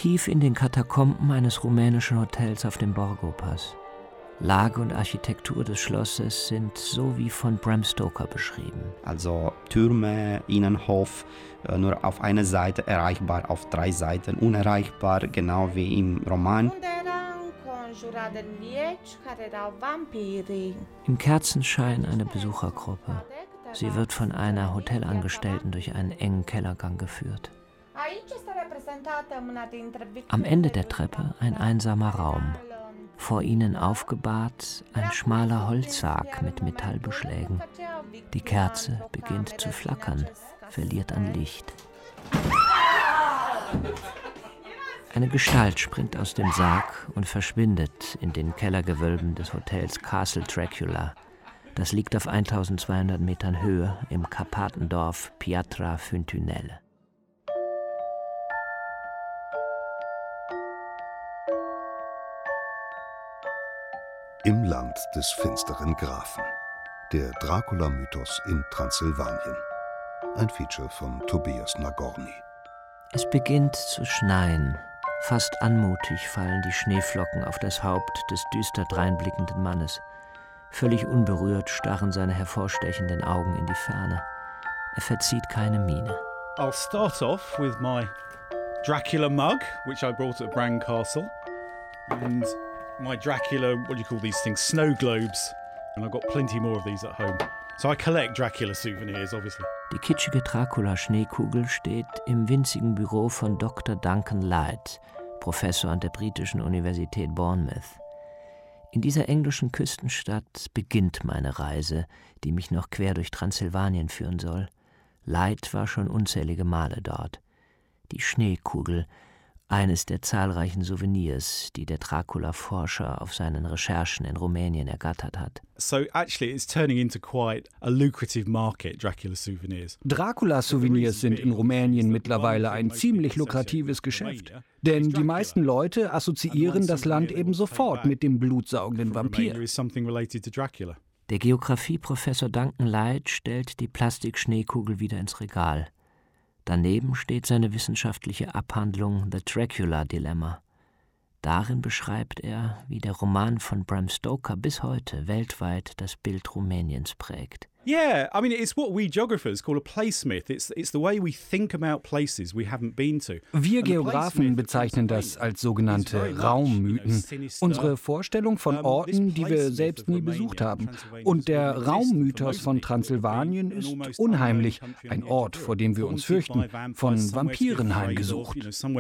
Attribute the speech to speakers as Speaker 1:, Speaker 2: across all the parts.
Speaker 1: tief in den Katakomben eines rumänischen Hotels auf dem Borgo-Pass. Lage und Architektur des Schlosses sind so wie von Bram Stoker beschrieben.
Speaker 2: Also Türme, Innenhof, nur auf einer Seite erreichbar, auf 3 Seiten unerreichbar, genau wie im Roman.
Speaker 1: Im Kerzenschein eine Besuchergruppe. Sie wird von einer Hotelangestellten durch einen engen Kellergang geführt. Am Ende der Treppe ein einsamer Raum. Vor ihnen aufgebahrt ein schmaler Holzsarg mit Metallbeschlägen. Die Kerze beginnt zu flackern, verliert an Licht. Eine Gestalt springt aus dem Sarg und verschwindet in den Kellergewölben des Hotels Castle Dracula. Das liegt auf 1200 Metern Höhe im Karpatendorf Piatra Füntunelle.
Speaker 3: Im Land des finsteren Grafen. Der Dracula-Mythos in Transsilvanien. Ein Feature von Tobias Nagorny.
Speaker 1: Es beginnt zu schneien. Fast anmutig fallen die Schneeflocken auf das Haupt des düster dreinblickenden Mannes. Völlig unberührt starren seine hervorstechenden Augen in die Ferne. Er verzieht keine Miene.
Speaker 4: I'll start off with my Dracula mug, which I brought at Bran Castle. And my Dracula, what do you call these things, snow globes. And I've got plenty more of these at home. So I collect Dracula souvenirs, obviously.
Speaker 1: Die kitschige Dracula-Schneekugel steht im winzigen Büro von Dr. Duncan Light, Professor an der britischen Universität Bournemouth. In dieser englischen Küstenstadt beginnt meine Reise, die mich noch quer durch Transsilvanien führen soll. Light war schon unzählige Male dort. Die Schneekugel, eines der zahlreichen Souvenirs, die der Dracula-Forscher auf seinen Recherchen in Rumänien ergattert hat.
Speaker 4: So actually it's turning into quite a lucrative market, Dracula souvenirs.
Speaker 5: Dracula-Souvenirs sind in Rumänien mittlerweile ein ziemlich lukratives Geschäft. Denn die meisten Leute assoziieren das Land eben sofort mit dem blutsaugenden Vampir.
Speaker 1: Der Geografieprofessor Duncan Light stellt die Plastikschneekugel wieder ins Regal. Daneben steht seine wissenschaftliche Abhandlung The Dracula Dilemma. Darin beschreibt er, wie der Roman von Bram Stoker bis heute weltweit das Bild Rumäniens prägt.
Speaker 4: Yeah, I mean, it's what we geographers call a placemyth. It's the way we think about places we haven't been to.
Speaker 5: Wir Geografen bezeichnen das als sogenannte Raummythen. Unsere Vorstellung von Orten, die wir selbst nie besucht haben. Und der Raummythos von Transsilvanien ist unheimlich. Ein Ort, vor dem wir uns fürchten, von Vampiren heimgesucht.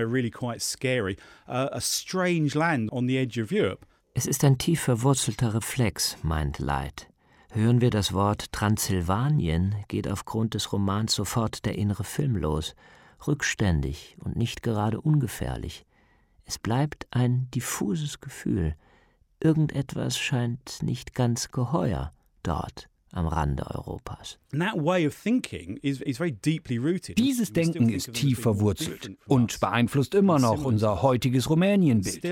Speaker 1: Es ist ein tief verwurzelter Reflex, meint Light. Hören wir das Wort Transsilvanien, geht aufgrund des Romans sofort der innere Film los, rückständig und nicht gerade ungefährlich. Es bleibt ein diffuses Gefühl. Irgendetwas scheint nicht ganz geheuer dort am Rande Europas.
Speaker 5: Dieses Denken ist tief verwurzelt und beeinflusst immer noch unser heutiges Rumänienbild.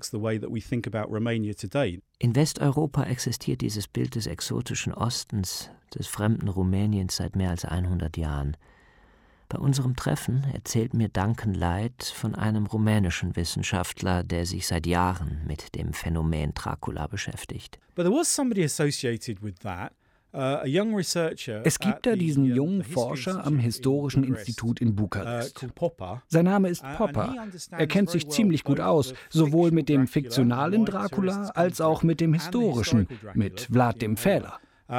Speaker 1: In Westeuropa existiert dieses Bild des exotischen Ostens, des fremden Rumäniens seit mehr als 100 Jahren. Bei unserem Treffen erzählt mir Duncan Light von einem rumänischen Wissenschaftler, der sich seit Jahren mit dem Phänomen Dracula beschäftigt.
Speaker 4: But there was somebody associated with that.
Speaker 5: Es gibt da diesen jungen Forscher am Historischen Institut in Bukarest. Sein Name ist Popper. Er kennt sich ziemlich gut aus, sowohl mit dem fiktionalen Dracula als auch mit dem historischen, mit Vlad dem Pfähler.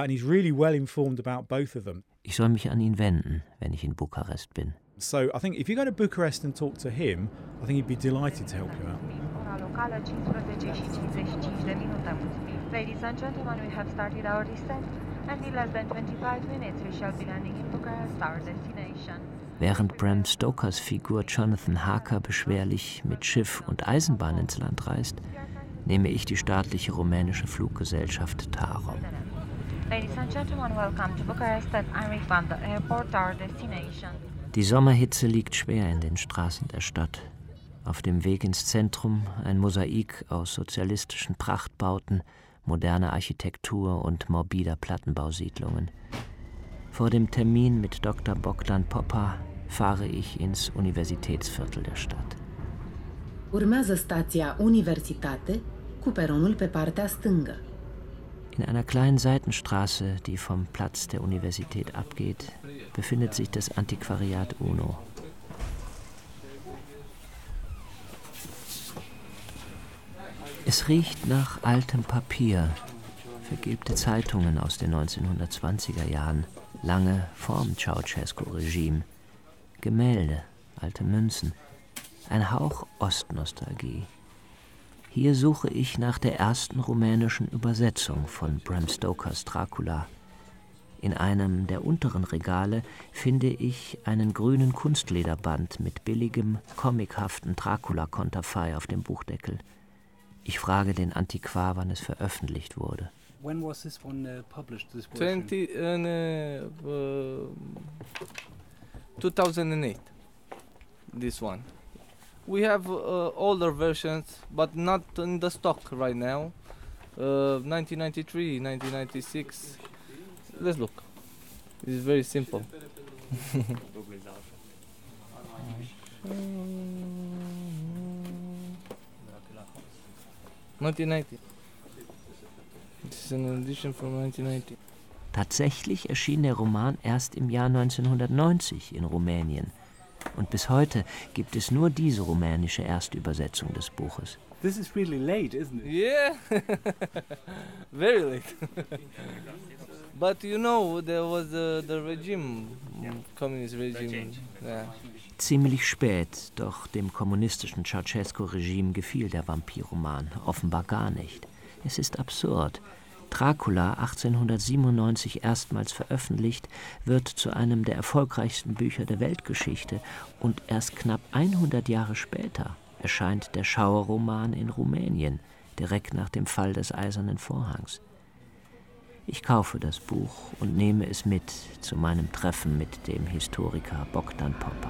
Speaker 1: Ich soll mich an ihn wenden, wenn ich in Bukarest bin.
Speaker 4: So I think if you go to Bucharest and talk to him, I think he'd be delighted to help you out.
Speaker 6: Ladies and gentlemen, we have started our descent, and in less than 25 minutes we shall be landing in Bucharest, our destination.
Speaker 1: Während Bram Stokers Figur Jonathan Harker beschwerlich mit Schiff und Eisenbahn ins Land reist, nehme ich die staatliche rumänische Fluggesellschaft Tarom.
Speaker 6: Ladies and gentlemen, welcome to Bucharest and Arifanda Airport, our destination.
Speaker 1: Die Sommerhitze liegt schwer in den Straßen der Stadt. Auf dem Weg ins Zentrum ein Mosaik aus sozialistischen Prachtbauten, moderner Architektur und morbider Plattenbausiedlungen. Vor dem Termin mit Dr. Bogdan Popper fahre ich ins Universitätsviertel der Stadt.
Speaker 7: Urmează stația Universitate cu peronul pe partea stângă.
Speaker 1: In einer kleinen Seitenstraße, die vom Platz der Universität abgeht, befindet sich das Antiquariat UNO. Es riecht nach altem Papier, vergilbte Zeitungen aus den 1920er Jahren, lange vorm Ceausescu-Regime, Gemälde, alte Münzen, ein Hauch Ostnostalgie. Hier suche ich nach der ersten rumänischen Übersetzung von Bram Stokers Dracula. In einem der unteren Regale finde ich einen grünen Kunstlederband mit billigem, comichaften Dracula-Konterfei auf dem Buchdeckel. Ich frage den Antiquar, wann es veröffentlicht wurde.
Speaker 8: When was this one published? This version?
Speaker 9: 2008. This one. We have older versions, but not in the stock right now. 1993, 1996. Let's look. It's very simple. 1990. This is an edition from 1990.
Speaker 1: Tatsächlich erschien der Roman erst im Jahr 1990 in Rumänien. Und bis heute gibt es nur diese rumänische Erstübersetzung des Buches.
Speaker 8: This is really late, isn't it?
Speaker 9: Yeah, very late. But you know, there was the regime, communist regime. Yeah.
Speaker 1: Ziemlich spät, doch dem kommunistischen Ceausescu-Regime gefiel der Vampirroman offenbar gar nicht. Es ist absurd. Dracula, 1897 erstmals veröffentlicht, wird zu einem der erfolgreichsten Bücher der Weltgeschichte und erst knapp 100 Jahre später erscheint der Schauerroman in Rumänien, direkt nach dem Fall des Eisernen Vorhangs. Ich kaufe das Buch und nehme es mit zu meinem Treffen mit dem Historiker Bogdan Popa.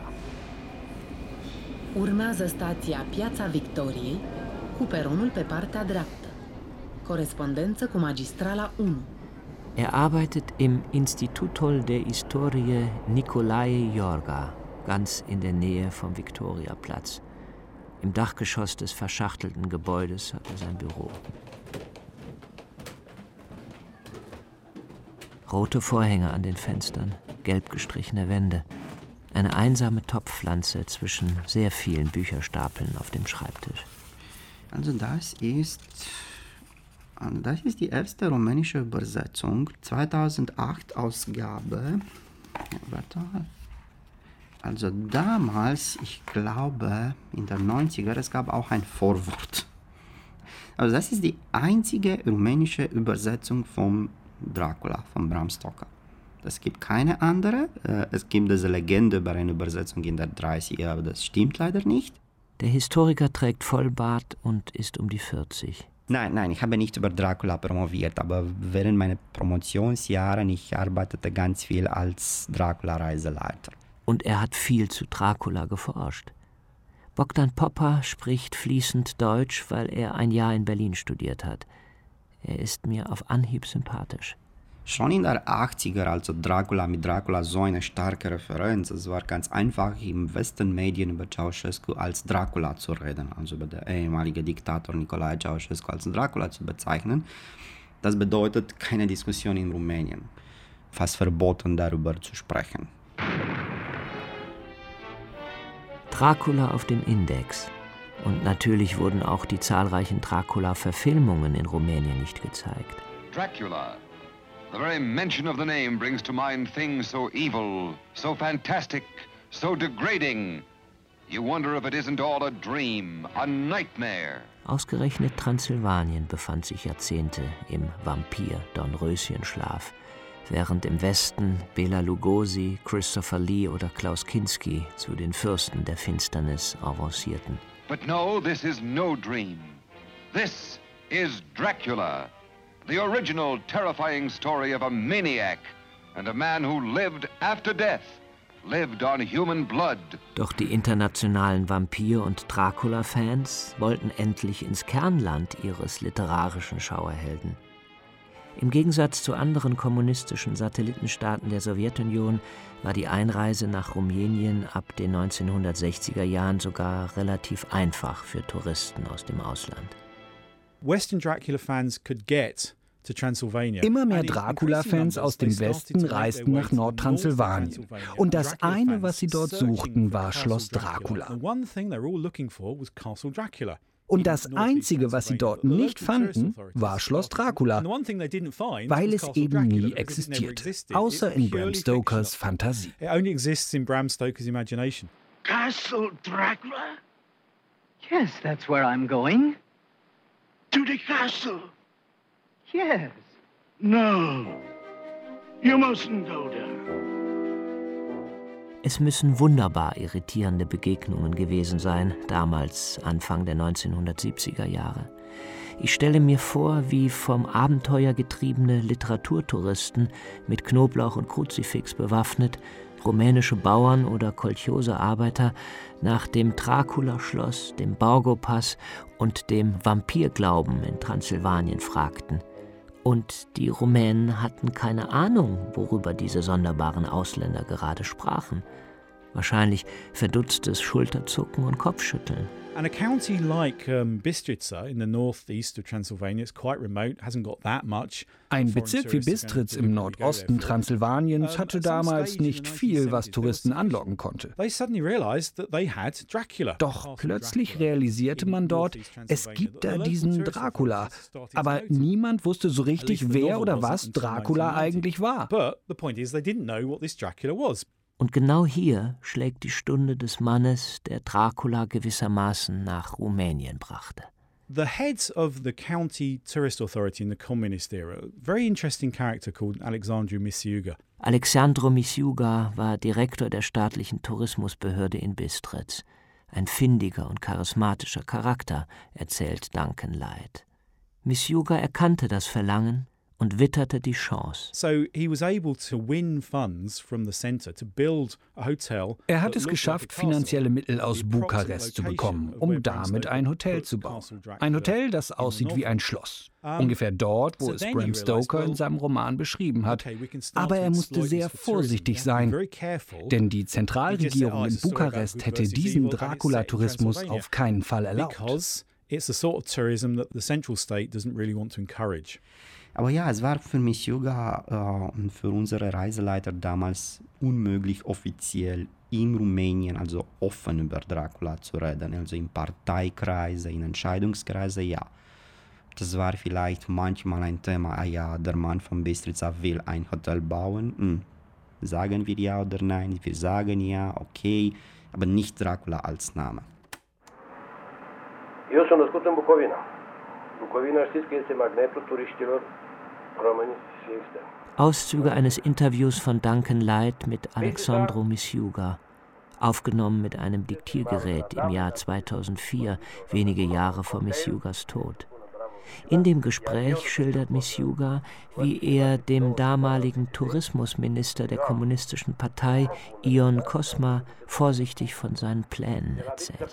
Speaker 7: Urmează stația Piața Victoriei cu peronul pe partea dreaptă. Korespondență cu magistrala 1.
Speaker 1: Er arbeitet im Institutul de Istorie Nicolae Iorga, ganz in der Nähe vom Viktoriaplatz. Im Dachgeschoss des verschachtelten Gebäudes hat er sein Büro. Rote Vorhänge an den Fenstern, gelb gestrichene Wände. Eine einsame Topfpflanze zwischen sehr vielen Bücherstapeln auf dem Schreibtisch.
Speaker 2: Also das ist die erste rumänische Übersetzung, 2008 Ausgabe. Warte. Also damals, ich glaube, in den 90er, es gab auch ein Vorwort. Also das ist die einzige rumänische Übersetzung vom Dracula, von Bram Stoker. Es gibt keine andere. Es gibt diese Legende über eine Übersetzung in der 30er, aber das stimmt leider nicht.
Speaker 1: Der Historiker trägt Vollbart und ist um die 40.
Speaker 2: Nein, ich habe nicht über Dracula promoviert, aber während meiner Promotionsjahre, ich arbeitete ganz viel als Dracula-Reiseleiter.
Speaker 1: Und er hat viel zu Dracula geforscht. Bogdan Popa spricht fließend Deutsch, weil er ein Jahr in Berlin studiert hat. Er ist mir auf Anhieb sympathisch.
Speaker 2: Schon in der 80er, also mit Dracula so eine starke Referenz. Es war ganz einfach, im Westen-Medien über Ceausescu als Dracula zu reden, also über den ehemaligen Diktator Nicolae Ceausescu als Dracula zu bezeichnen. Das bedeutet keine Diskussion in Rumänien. Fast verboten, darüber zu sprechen.
Speaker 1: Dracula auf dem Index. Und natürlich wurden auch die zahlreichen Dracula-Verfilmungen in Rumänien nicht gezeigt.
Speaker 10: Dracula. The very mention of the name brings to mind things so evil, so fantastic, so degrading. You wonder if it isn't all a dream, a nightmare.
Speaker 1: Ausgerechnet Transsilvanien befand sich Jahrzehnte im Vampir-Dornröschenschlaf, während im Westen Bela Lugosi, Christopher Lee oder Klaus Kinski zu den Fürsten der Finsternis avancierten.
Speaker 10: But no, this is no dream. This is Dracula. The original terrifying story of a maniac and a man who lived after death, lived on human blood.
Speaker 1: Doch die internationalen Vampir- und Dracula-Fans wollten endlich ins Kernland ihres literarischen Schauerhelden. Im Gegensatz zu anderen kommunistischen Satellitenstaaten der Sowjetunion war die Einreise nach Rumänien ab den 1960er Jahren sogar relativ einfach für Touristen aus dem Ausland.
Speaker 4: Western Dracula fans could get to Transylvania.
Speaker 5: Immer mehr Dracula-Fans aus dem Westen reisten nach Nordtranssilvanien. Und das eine, was sie dort suchten, war Schloss Dracula. Und das Einzige, was sie dort nicht fanden, war Schloss Dracula, weil es eben nie existierte, außer in Bram Stokers Fantasie.
Speaker 11: Castle Dracula? Yes, that's where I'm going. To the castle? Yes. No, you mustn't go there.
Speaker 1: Es müssen wunderbar irritierende Begegnungen gewesen sein, damals Anfang der 1970er Jahre. Ich stelle mir vor, wie vom Abenteuer getriebene Literaturtouristen mit Knoblauch und Kruzifix bewaffnet, rumänische Bauern oder Kolchose-Arbeiter nach dem Dracula-Schloss, dem Borgo-Pass und dem Vampirglauben in Transsilvanien fragten. Und die Rumänen hatten keine Ahnung, worüber diese sonderbaren Ausländer gerade sprachen. Wahrscheinlich verdutztes Schulterzucken und Kopfschütteln.
Speaker 4: And a county like Bistrica in the northeast of Transylvania, it's quite remote, hasn't got that much.
Speaker 5: Ein Bezirk wie Bistritz im Nordosten Transsilvaniens hatte damals nicht viel, was Touristen anlocken konnte. Doch plötzlich realisierte man dort, es gibt da diesen Dracula. Aber niemand wusste so richtig, wer oder was Dracula eigentlich war.
Speaker 1: Und genau hier schlägt die Stunde des Mannes, der Dracula gewissermaßen nach Rumänien brachte.
Speaker 4: The head of the county tourist authority in the communist era, very interesting character called Alexandru Misiuga.
Speaker 1: Alexandru Misiuga war Direktor der staatlichen Tourismusbehörde in Bistritz. Ein findiger und charismatischer Charakter, erzählt Duncan Light. Misiuga erkannte das Verlangen und witterte die Chance.
Speaker 5: Er hat es geschafft, finanzielle Mittel aus Bukarest zu bekommen, um damit ein Hotel zu bauen. Ein Hotel, das aussieht wie ein Schloss. Ungefähr dort, wo es Bram Stoker in seinem Roman beschrieben hat. Aber er musste sehr vorsichtig sein, denn die Zentralregierung in Bukarest hätte diesen Dracula-Tourismus auf keinen Fall erlaubt.
Speaker 2: Aber ja, es war für Misiuga und für unsere Reiseleiter damals unmöglich, offiziell in Rumänien, also offen über Dracula zu reden. Also in Parteikreise, in Entscheidungskreise, ja. Das war vielleicht manchmal ein Thema, ja, der Mann von Bistrica will ein Hotel bauen. Sagen wir ja oder nein? Wir sagen ja, okay, aber nicht Dracula als Name.
Speaker 12: Eu sunt născut în Bucovina. Bucovina știți că este magnetul turiștilor români și externi.
Speaker 1: Auszüge eines Interviews von Duncan Light mit Alexandru Misiuga, aufgenommen mit einem Diktiergerät im Jahr 2004, wenige Jahre vor Misiugas Tod. In dem Gespräch schildert Misiuga, wie er dem damaligen Tourismusminister der kommunistischen Partei, Ion Cosma, vorsichtig von seinen Plänen erzählt.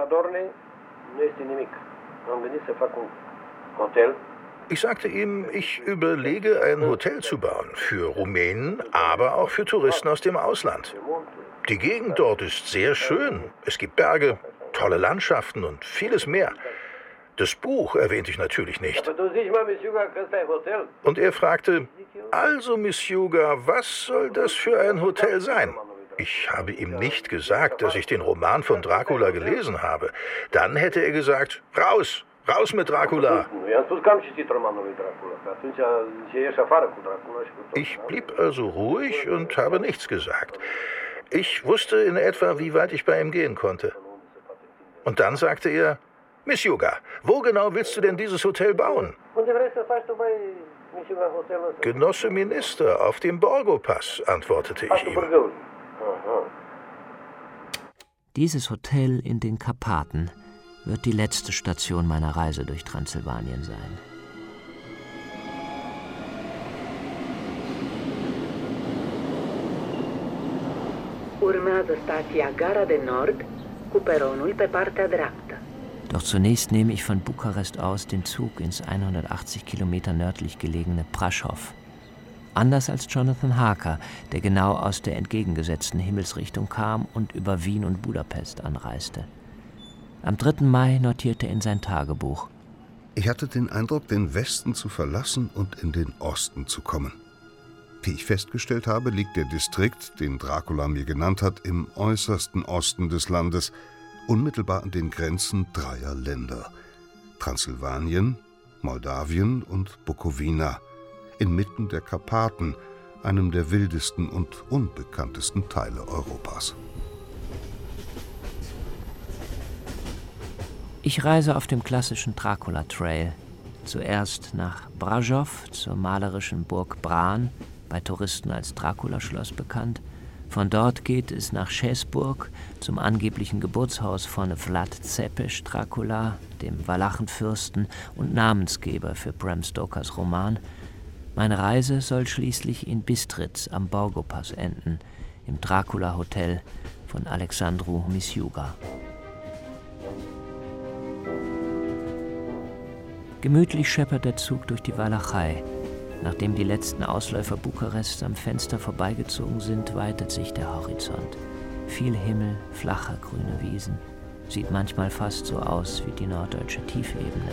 Speaker 13: Ich sagte ihm, ich überlege, ein Hotel zu bauen, für Rumänen, aber auch für Touristen aus dem Ausland. Die Gegend dort ist sehr schön. Es gibt Berge, tolle Landschaften und vieles mehr. Das Buch erwähnte ich natürlich nicht. Und er fragte, also Misiuga, was soll das für ein Hotel sein? Ich habe ihm nicht gesagt, dass ich den Roman von Dracula gelesen habe. Dann hätte er gesagt, raus, raus mit Dracula. Ich blieb also ruhig und habe nichts gesagt. Ich wusste in etwa, wie weit ich bei ihm gehen konnte. Und dann sagte er, Misiuga, wo genau willst du denn dieses Hotel bauen? Genosse Minister, auf dem Borgo-Pass, antwortete ich ihm.
Speaker 1: Dieses Hotel in den Karpaten wird die letzte Station meiner Reise durch Transsilvanien sein.
Speaker 7: Urmează stația Gara de Nord cu peronul pe partea dreaptă.
Speaker 1: Doch zunächst nehme ich von Bukarest aus den Zug ins 180 Kilometer nördlich gelegene Praszów. Anders als Jonathan Harker, der genau aus der entgegengesetzten Himmelsrichtung kam und über Wien und Budapest anreiste. Am 3. Mai notierte er in sein Tagebuch:
Speaker 3: Ich hatte den Eindruck, den Westen zu verlassen und in den Osten zu kommen. Wie ich festgestellt habe, liegt der Distrikt, den Dracula mir genannt hat, im äußersten Osten des Landes, unmittelbar an den Grenzen 3 Länder: Transsilvanien, Moldawien und Bukowina, inmitten der Karpaten, einem der wildesten und unbekanntesten Teile Europas.
Speaker 1: Ich reise auf dem klassischen Dracula-Trail. Zuerst nach Brașov, zur malerischen Burg Bran, bei Touristen als Dracula-Schloss bekannt. Von dort geht es nach Schäßburg, zum angeblichen Geburtshaus von Vlad Tzepes Dracula, dem Walachenfürsten und Namensgeber für Bram Stokers Roman. Meine Reise soll schließlich in Bistritz am Borgo-Pass enden, im Dracula-Hotel von Alexandru Misiuga. Gemütlich scheppert der Zug durch die Walachei. Nachdem die letzten Ausläufer Bukarests am Fenster vorbeigezogen sind, weitet sich der Horizont. Viel Himmel, flache grüne Wiesen. Sieht manchmal fast so aus wie die norddeutsche Tiefebene.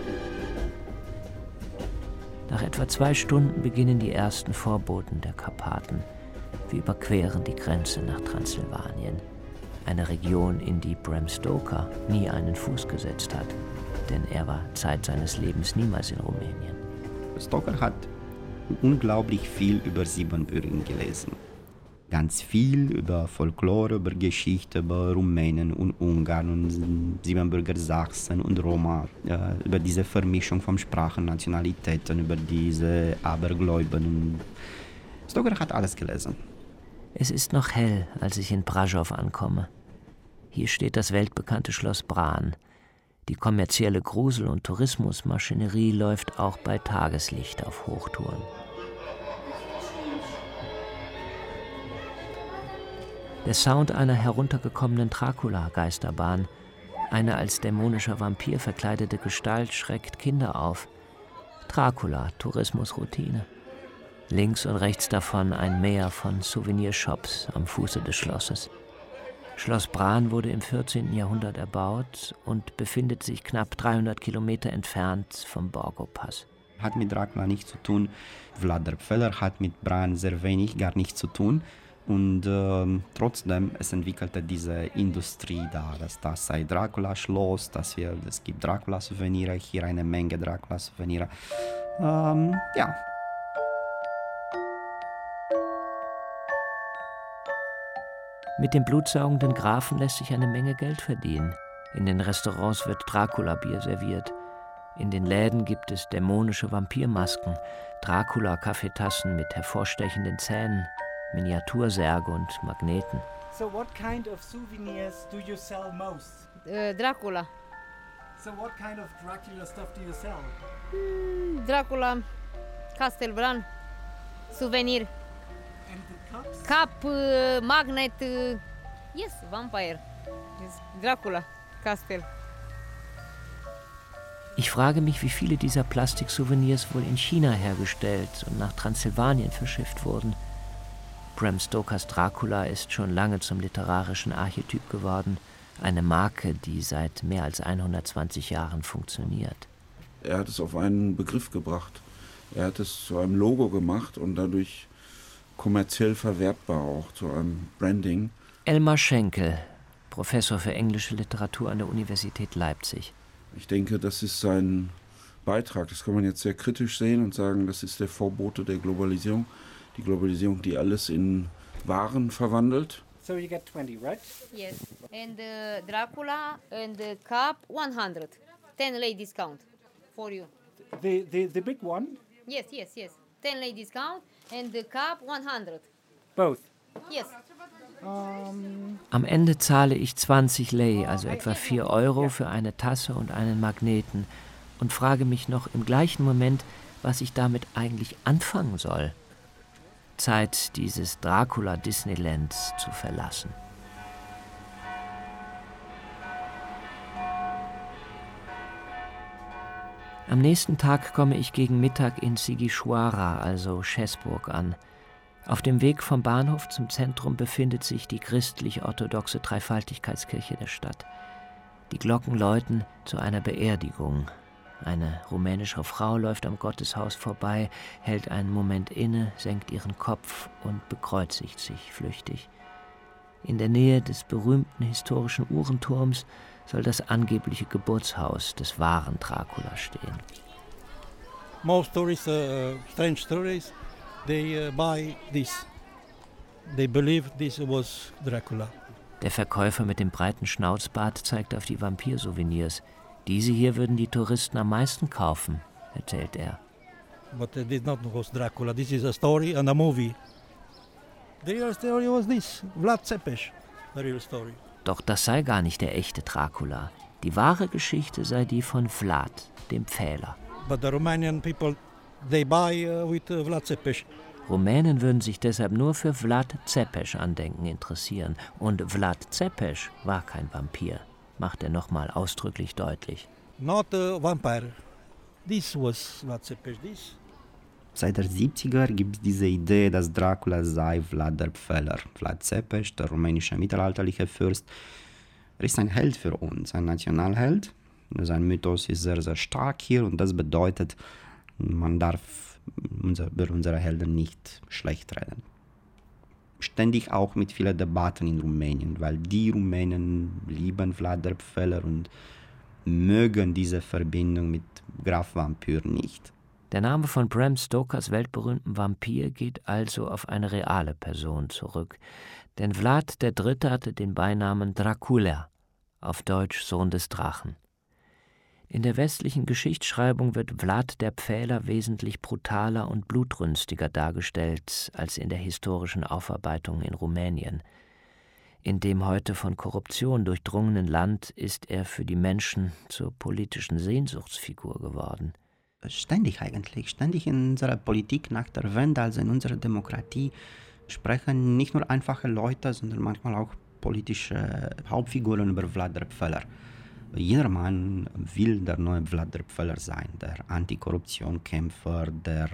Speaker 1: Nach etwa 2 Stunden beginnen die ersten Vorboten der Karpaten. Wir überqueren die Grenze nach Transsilvanien. Eine Region, in die Bram Stoker nie einen Fuß gesetzt hat. Denn er war Zeit seines Lebens niemals in Rumänien.
Speaker 2: Stoker hat unglaublich viel über Siebenbürgen gelesen. Ganz viel über Folklore, über Geschichte, über Rumänen und Ungarn und Siebenbürger Sachsen und Roma, über diese Vermischung von Sprachen, Nationalitäten, über diese Abergläuben. Stoker hat alles gelesen.
Speaker 1: Es ist noch hell, als ich in Brașov ankomme. Hier steht das weltbekannte Schloss Bran. Die kommerzielle Grusel- und Tourismusmaschinerie läuft auch bei Tageslicht auf Hochtouren. Der Sound einer heruntergekommenen Dracula-Geisterbahn, eine als dämonischer Vampir verkleidete Gestalt, schreckt Kinder auf. Dracula, Tourismusroutine. Links und rechts davon ein Meer von Souvenirshops am Fuße des Schlosses. Schloss Bran wurde im 14. Jahrhundert erbaut und befindet sich knapp 300 Kilometer entfernt vom Borgo-Pass.
Speaker 2: Hat mit Dracula nichts zu tun. Vlad der Pfähler hat mit Bran sehr wenig, gar nichts zu tun. Und trotzdem, es entwickelte diese Industrie da, dass das sei Dracula-Schloss, es gibt Dracula-Souvenire, hier eine Menge Dracula-Souvenire. Ja.
Speaker 1: Mit dem blutsaugenden Grafen lässt sich eine Menge Geld verdienen. In den Restaurants wird Dracula-Bier serviert. In den Läden gibt es dämonische Vampirmasken, Dracula-Kaffeetassen mit hervorstechenden Zähnen, Miniatursärge und Magneten.
Speaker 8: So what kind of souvenirs do you sell most?
Speaker 14: Dracula.
Speaker 8: So what kind of Dracula stuff do you sell?
Speaker 14: Dracula, Castle Bran, souvenir.
Speaker 8: And the cups?
Speaker 14: Cup, magnet, yes, vampire. Yes, Dracula, Castle.
Speaker 1: Ich frage mich, wie viele dieser Plastiksouvenirs wohl in China hergestellt und nach Transsilvanien verschifft wurden. Bram Stokers Dracula ist schon lange zum literarischen Archetyp geworden, eine Marke, die seit mehr als 120 Jahren funktioniert.
Speaker 15: Er hat es auf einen Begriff gebracht. Er hat es zu einem Logo gemacht und dadurch kommerziell verwertbar auch, zu einem Branding.
Speaker 1: Elmar Schenkel, Professor für englische Literatur an der Universität Leipzig.
Speaker 15: Ich denke, das ist sein Beitrag. Das kann man jetzt sehr kritisch sehen und sagen, das ist der Vorbote der Globalisierung. Die Globalisierung, die alles in Waren verwandelt.
Speaker 8: So you get 20, right?
Speaker 14: Yes. And Dracula and the cup 100. 10 lei discount for you.
Speaker 8: The big one?
Speaker 14: Yes. 10 lei discount and the cup 100.
Speaker 8: Both?
Speaker 14: Yes.
Speaker 1: Am Ende zahle ich 20 Lei, also etwa 4 Euro für eine Tasse und einen Magneten und frage mich noch im gleichen Moment, was ich damit eigentlich anfangen soll. Zeit, dieses Dracula-Disneylands zu verlassen. Am nächsten Tag komme ich gegen Mittag in Sighișoara, also Schäßburg, an. Auf dem Weg vom Bahnhof zum Zentrum befindet sich die christlich-orthodoxe Dreifaltigkeitskirche der Stadt. Die Glocken läuten zu einer Beerdigung. Eine rumänische Frau läuft am Gotteshaus vorbei, hält einen Moment inne, senkt ihren Kopf und bekreuzigt sich flüchtig. In der Nähe des berühmten historischen Uhrenturms soll das angebliche Geburtshaus des wahren Dracula stehen.
Speaker 16: Most tourists, strange tourists, they buy this. They believe this was Dracula.
Speaker 1: Der Verkäufer mit dem breiten Schnauzbart zeigt auf die Vampir-Souvenirs. Diese hier würden die Touristen am meisten kaufen, erzählt er.
Speaker 16: But this is not was Dracula. This is a story and a movie. The real story was this, Vlad Tepes, the real story.
Speaker 1: Doch das sei gar nicht der echte Dracula. Die wahre Geschichte sei die von Vlad, dem Pfähler.
Speaker 16: But the Romanian people, they buy with Vlad Tepes.
Speaker 1: Rumänen würden sich deshalb nur für Vlad Tepes-Andenken interessieren. Und Vlad Tepes war kein Vampir, macht er nochmal ausdrücklich deutlich.
Speaker 16: Not a vampire. This was Vlad Tepes, this.
Speaker 2: Seit der 70er gibt es diese Idee, dass Dracula sei Vlad der Pfähler. Vlad Tepes, der rumänische mittelalterliche Fürst, er ist ein Held für uns, ein Nationalheld. Sein Mythos ist sehr, sehr stark hier und das bedeutet, man darf über unsere Helden nicht schlecht reden. Ständig auch mit vielen Debatten in Rumänien, weil die Rumänen lieben Vlad der Pfähler und mögen diese Verbindung mit Graf Vampyr nicht.
Speaker 1: Der Name von Bram Stokers weltberühmten Vampir geht also auf eine reale Person zurück. Denn Vlad III. Hatte den Beinamen Dracula, auf Deutsch Sohn des Drachen. In der westlichen Geschichtsschreibung wird Vlad der Pfähler wesentlich brutaler und blutrünstiger dargestellt als in der historischen Aufarbeitung in Rumänien. In dem heute von Korruption durchdrungenen Land ist er für die Menschen zur politischen Sehnsuchtsfigur geworden.
Speaker 2: Ständig in unserer Politik nach der Wende, also in unserer Demokratie, sprechen nicht nur einfache Leute, sondern manchmal auch politische Hauptfiguren über Vlad der Pfähler. Jeder Mann will der neue Vlad der Pfähler sein, der Antikorruptionkämpfer, der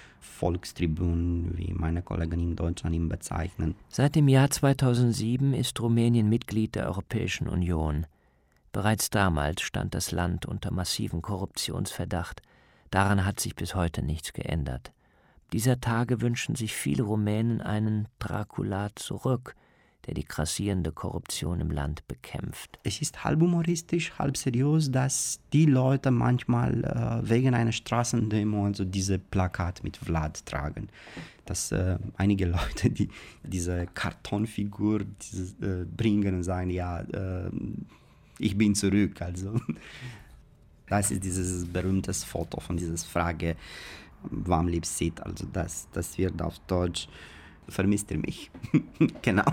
Speaker 2: Volkstribun, wie meine Kollegen in Deutschland ihn bezeichnen.
Speaker 1: Seit dem Jahr 2007 ist Rumänien Mitglied der Europäischen Union. Bereits damals stand das Land unter massivem Korruptionsverdacht. Daran hat sich bis heute nichts geändert. Dieser Tage wünschen sich viele Rumänen einen Dracula zurück, der die grassierende Korruption im Land bekämpft.
Speaker 2: Es ist halb humoristisch, halb seriös, dass die Leute manchmal wegen einer Straßendemo also diese Plakat mit Vlad tragen. Dass einige Leute, die diese Kartonfigur bringen und sagen, ja, ich bin zurück. Also das ist dieses berühmte Foto von dieser Frage, wann lebst du? Also das wird auf Deutsch, vermisst ihr mich? Genau.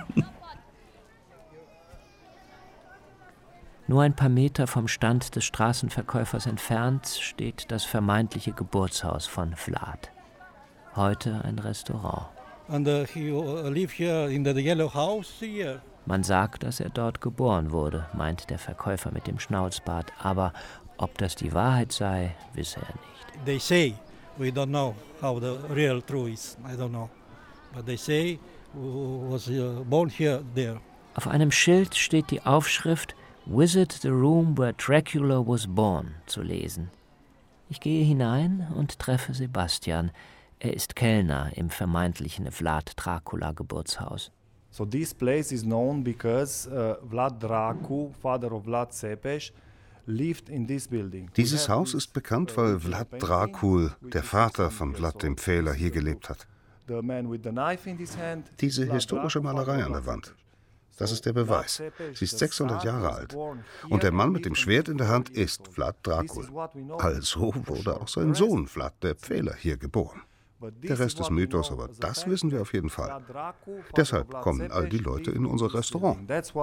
Speaker 1: Nur ein paar Meter vom Stand des Straßenverkäufers entfernt steht das vermeintliche Geburtshaus von Vlad. Heute ein Restaurant.
Speaker 16: And he live here in the yellow house here.
Speaker 1: Man sagt, dass er dort geboren wurde, meint der Verkäufer mit dem Schnauzbart, aber ob das die Wahrheit sei, wisse er nicht.
Speaker 16: They say, we don't know how the real truth is. I don't know. But they say was born here, there.
Speaker 1: Auf einem Schild steht die Aufschrift "Visit the room where Dracula was born" zu lesen. Ich gehe hinein und treffe Sebastian. Er ist Kellner im vermeintlichen Vlad-Dracula-Geburtshaus.
Speaker 17: So this place is known because Vlad Dracu, father of Vlad Tepes, lived in this building.
Speaker 3: Dieses Haus ist bekannt, weil Vlad Dracul, der Vater von Vlad dem Pfähler, hier gelebt hat. Diese historische Malerei an der Wand, das ist der Beweis. Sie ist 600 Jahre alt. Und der Mann mit dem Schwert in der Hand ist Vlad Dracul. Also wurde auch sein Sohn Vlad der Pfähler hier geboren. Der Rest ist Mythos, aber das wissen wir auf jeden Fall. Deshalb kommen all die Leute in unser Restaurant.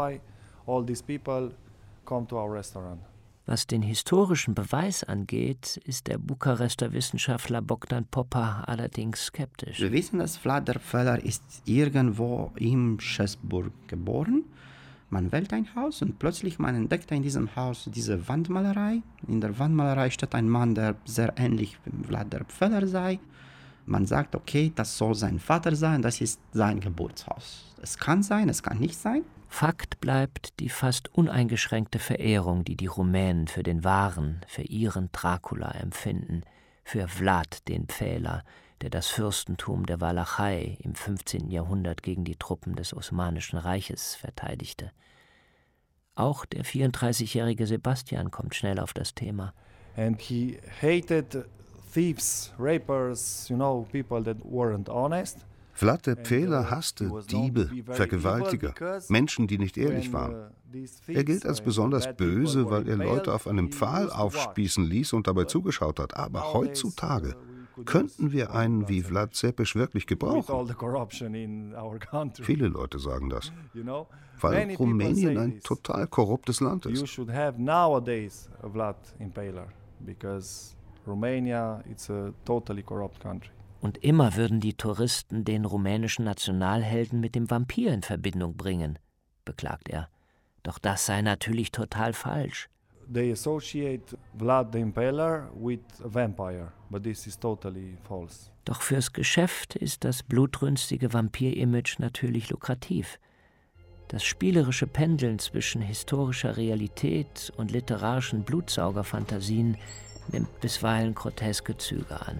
Speaker 1: Was den historischen Beweis angeht, ist der Bukarester Wissenschaftler Bogdan Popa allerdings skeptisch.
Speaker 2: Wir wissen, dass Vlad der Pfähler ist irgendwo in Schäßburg geboren, Man wählt ein Haus und plötzlich man entdeckt in diesem Haus diese Wandmalerei. In der Wandmalerei steht ein Mann, der sehr ähnlich wie Vlad der Pfähler sei. Man sagt, okay, das soll sein Vater sein, das ist sein Geburtshaus. Es kann sein, es kann nicht sein.
Speaker 1: Fakt bleibt die fast uneingeschränkte Verehrung, die die Rumänen für den wahren, für ihren Dracula empfinden, für Vlad den Pfähler, der das Fürstentum der Walachei im 15. Jahrhundert gegen die Truppen des Osmanischen Reiches verteidigte. Auch der 34-jährige Sebastian kommt schnell auf das Thema.
Speaker 17: And he hated thieves, rapers, people that weren't honest.
Speaker 3: Vlad der Pfähler hasste Diebe, Vergewaltiger, Menschen, die nicht ehrlich waren. Er gilt als besonders böse, weil er Leute auf einem Pfahl aufspießen ließ und dabei zugeschaut hat. Aber heutzutage könnten wir einen wie Vlad Țepeș wirklich gebrauchen. Viele Leute sagen das, weil Rumänien ein total korruptes Land ist.
Speaker 17: You should have nowadays a Vlad Impaler, because Romania is a totally corrupt country.
Speaker 1: Und immer würden die Touristen den rumänischen Nationalhelden mit dem Vampir in Verbindung bringen, beklagt er. Doch das sei natürlich total falsch.
Speaker 17: They associate Vlad the Impaler with a vampire, but this is totally false.
Speaker 1: Doch fürs Geschäft ist das blutrünstige Vampir-Image natürlich lukrativ. Das spielerische Pendeln zwischen historischer Realität und literarischen Blutsaugerfantasien nimmt bisweilen groteske Züge an.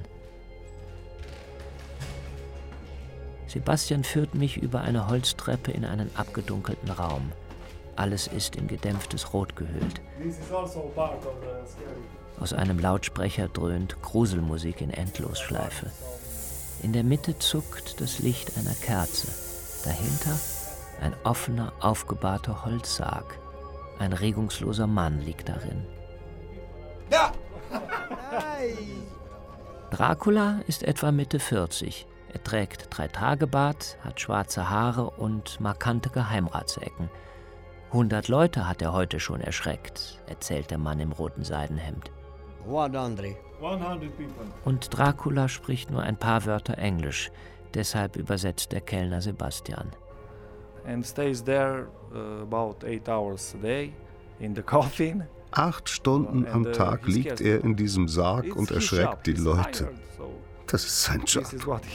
Speaker 1: Sebastian führt mich über eine Holztreppe in einen abgedunkelten Raum. Alles ist in gedämpftes Rot gehüllt. Aus einem Lautsprecher dröhnt Gruselmusik in Endlosschleife. In der Mitte zuckt das Licht einer Kerze. Dahinter ein offener, aufgebahrter Holzsarg. Ein regungsloser Mann liegt darin.
Speaker 18: Ja!
Speaker 1: Dracula ist etwa Mitte 40. Er trägt 3-Tage-Bart, hat schwarze Haare und markante Geheimratsecken. 100 Leute hat er heute schon erschreckt, erzählt der Mann im roten Seidenhemd.
Speaker 18: 100
Speaker 17: people.
Speaker 1: Und Dracula spricht nur ein paar Wörter Englisch, deshalb übersetzt der Kellner Sebastian.
Speaker 17: And stays there about 8 hours a day in the coffin.
Speaker 3: 8 Stunden am Tag liegt er in diesem Sarg und erschreckt die Leute. Das ist sein Job.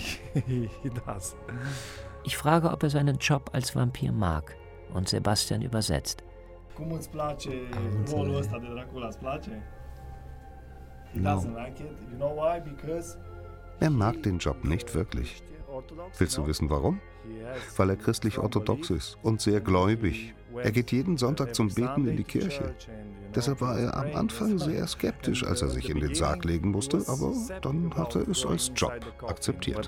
Speaker 1: Ich frage, ob er seinen Job als Vampir mag, und Sebastian übersetzt.
Speaker 17: Cum îți place rolul ăsta de Dracula? Îți place? He doesn't like it. You know why? Because
Speaker 3: er mag den Job nicht wirklich. Willst du wissen, warum? Weil er christlich-orthodox ist und sehr gläubig. Er geht jeden Sonntag zum Beten in die Kirche. Deshalb war er am Anfang sehr skeptisch, als er sich in den Sarg legen musste, aber dann hat er es als Job akzeptiert.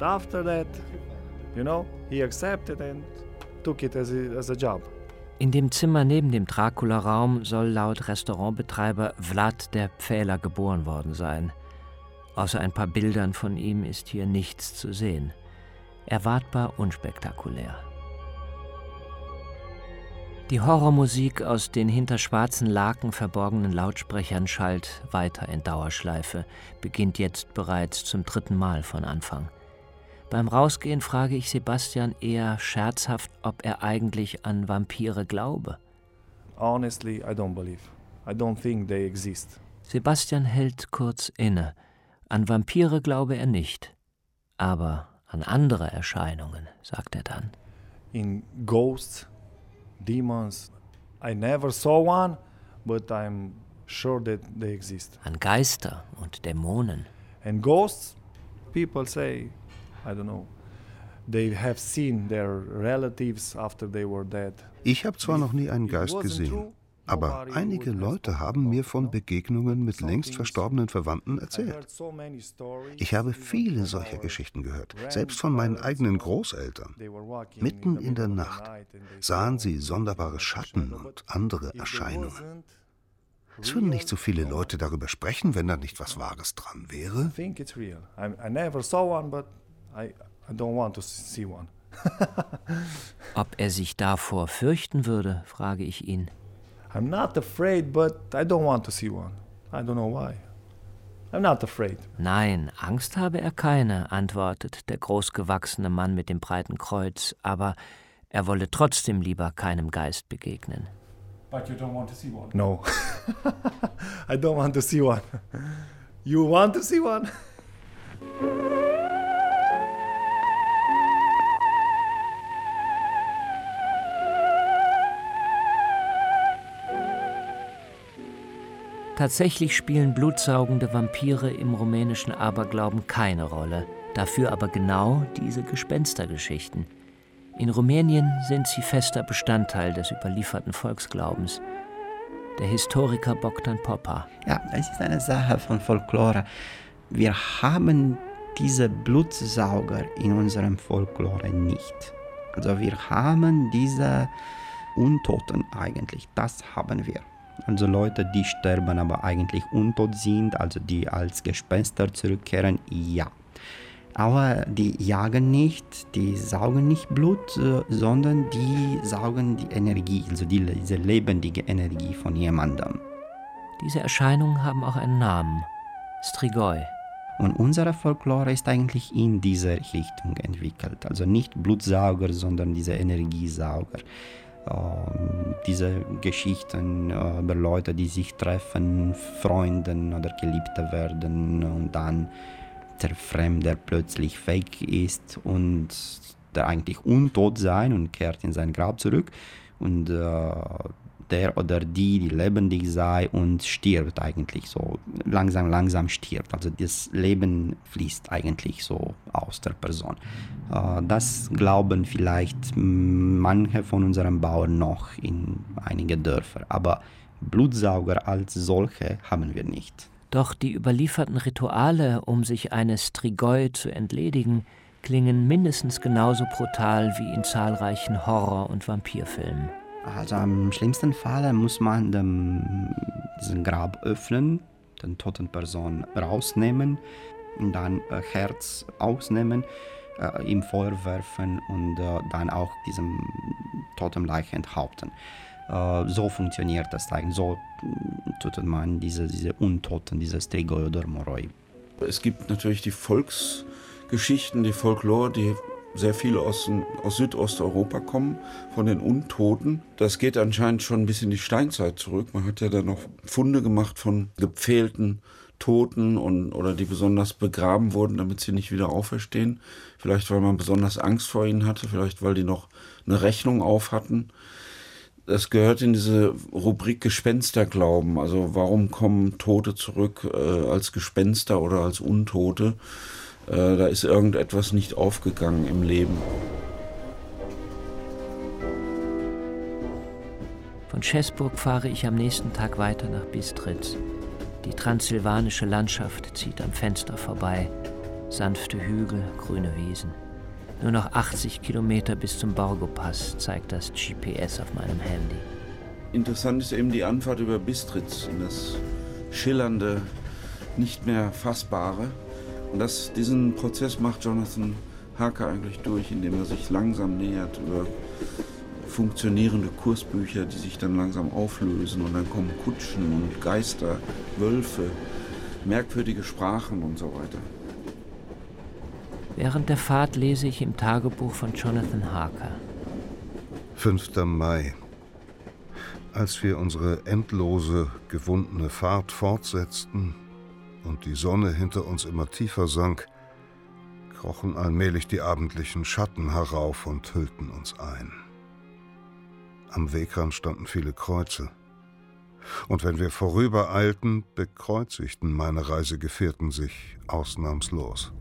Speaker 1: In dem Zimmer neben dem Dracula-Raum soll laut Restaurantbetreiber Vlad der Pfähler geboren worden sein. Außer ein paar Bildern von ihm ist hier nichts zu sehen. Erwartbar unspektakulär. Die Horrormusik aus den hinter schwarzen Laken verborgenen Lautsprechern schallt weiter in Dauerschleife, beginnt jetzt bereits zum 3. Mal von Anfang. Beim Rausgehen frage ich Sebastian eher scherzhaft, ob er eigentlich an Vampire glaube.
Speaker 17: Honestly, I don't believe. I don't think they exist.
Speaker 1: Sebastian hält kurz inne. An Vampire glaube er nicht, aber an andere Erscheinungen, sagt er dann.
Speaker 17: In ghosts, demons, I never saw one, but I'm sure that they exist.
Speaker 1: An Geister und Dämonen.
Speaker 17: And ghosts, people say, I don't know, they have seen their relatives after they were dead.
Speaker 3: Ich habe zwar noch nie einen Geist gesehen, aber einige Leute haben mir von Begegnungen mit längst verstorbenen Verwandten erzählt. Ich habe viele solcher Geschichten gehört, selbst von meinen eigenen Großeltern. Mitten in der Nacht sahen sie sonderbare Schatten und andere Erscheinungen. Es würden nicht so viele Leute darüber sprechen, wenn da nicht was Wahres dran wäre.
Speaker 17: I think it's real. I never saw one, but I don't want to see one.
Speaker 1: Ob er sich davor fürchten würde, frage ich ihn.
Speaker 17: I'm not afraid, but I don't want to see one. I don't know why. I'm not afraid.
Speaker 1: Nein, Angst habe er keine, antwortet der großgewachsene Mann mit dem breiten Kreuz, aber Er wolle trotzdem lieber keinem Geist begegnen.
Speaker 17: But you don't want to see one? No. I don't want to see one. You want to see one?
Speaker 1: Tatsächlich spielen blutsaugende Vampire im rumänischen Aberglauben keine Rolle, dafür aber genau diese Gespenstergeschichten. In Rumänien sind sie fester Bestandteil des überlieferten Volksglaubens. Der Historiker Bogdan Popa.
Speaker 2: Ja, das ist eine Sache von Folklore. Wir haben diese Blutsauger in unserem Folklore nicht. Also wir haben diese Untoten eigentlich, das haben wir. Also Leute, die sterben, aber eigentlich untot sind, also die als Gespenster zurückkehren, ja. Aber die jagen nicht, die saugen nicht Blut, sondern die saugen die Energie, also diese lebendige Energie von jemandem.
Speaker 1: Diese Erscheinungen haben auch einen Namen, Strigoi.
Speaker 2: Und unsere Folklore ist eigentlich in diese Richtung entwickelt. Also nicht Blutsauger, sondern diese Energiesauger. Diese Geschichten über Leute, die sich treffen, Freunden oder Geliebte werden und dann der Fremde plötzlich fake ist und der eigentlich untot sein und kehrt in sein Grab zurück und der oder die lebendig sei und stirbt eigentlich so, langsam stirbt. Also das Leben fließt eigentlich so aus der Person. Das glauben vielleicht manche von unseren Bauern noch in einige Dörfer, aber Blutsauger als solche haben wir nicht.
Speaker 1: Doch die überlieferten Rituale, um sich eines Strigoi zu entledigen, klingen mindestens genauso brutal wie in zahlreichen Horror- und Vampirfilmen.
Speaker 2: Also am schlimmsten Fall muss man diesen Grab öffnen, den toten Person rausnehmen und dann Herz ausnehmen, im Feuer werfen und dann auch diesem toten Leiche enthaupten. So funktioniert das eigentlich, so tut man diese Untoten, diese Strigoi oder Moroi.
Speaker 15: Es gibt natürlich die Volksgeschichten, die Folklore, die sehr viele aus Südosteuropa kommen, von den Untoten. Das geht anscheinend schon bis in die Steinzeit zurück. Man hat ja dann noch Funde gemacht von gepfählten Toten oder die besonders begraben wurden, damit sie nicht wieder auferstehen. Vielleicht, weil man besonders Angst vor ihnen hatte, vielleicht, weil die noch eine Rechnung auf hatten. Das gehört in diese Rubrik Gespensterglauben. Also warum kommen Tote zurück als Gespenster oder als Untote? Da ist irgendetwas nicht aufgegangen im Leben.
Speaker 1: Von Schäßburg fahre ich am nächsten Tag weiter nach Bistritz. Die transsilvanische Landschaft zieht am Fenster vorbei. Sanfte Hügel, grüne Wiesen. Nur noch 80 Kilometer bis zum Borgo-Pass, zeigt das GPS auf meinem Handy.
Speaker 15: Interessant ist eben die Anfahrt über Bistritz in das schillernde, nicht mehr fassbare. Und diesen Prozess macht Jonathan Harker eigentlich durch, indem er sich langsam nähert über funktionierende Kursbücher, die sich dann langsam auflösen. Und dann kommen Kutschen und Geister, Wölfe, merkwürdige Sprachen und so weiter.
Speaker 1: Während der Fahrt lese ich im Tagebuch von Jonathan Harker.
Speaker 3: 5. Mai. Als wir unsere endlose, gewundene Fahrt fortsetzten und die Sonne hinter uns immer tiefer sank, krochen allmählich die abendlichen Schatten herauf und hüllten uns ein. Am Wegrand standen viele Kreuze. Und wenn wir vorübereilten, bekreuzigten meine Reisegefährten sich ausnahmslos.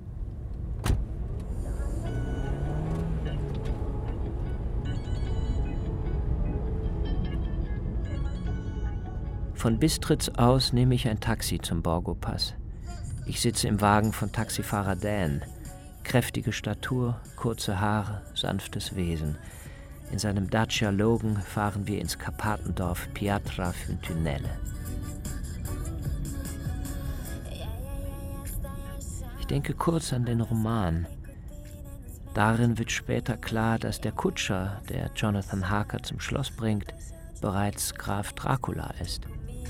Speaker 1: Von Bistritz aus nehme ich ein Taxi zum Borgo-Pass. Ich sitze im Wagen von Taxifahrer Dan. Kräftige Statur, kurze Haare, sanftes Wesen. In seinem Dacia Logan fahren wir ins Karpatendorf Piatra Füntunele. Ich denke kurz an den Roman. Darin wird später klar, dass der Kutscher, der Jonathan Harker zum Schloss bringt, bereits Graf Dracula ist.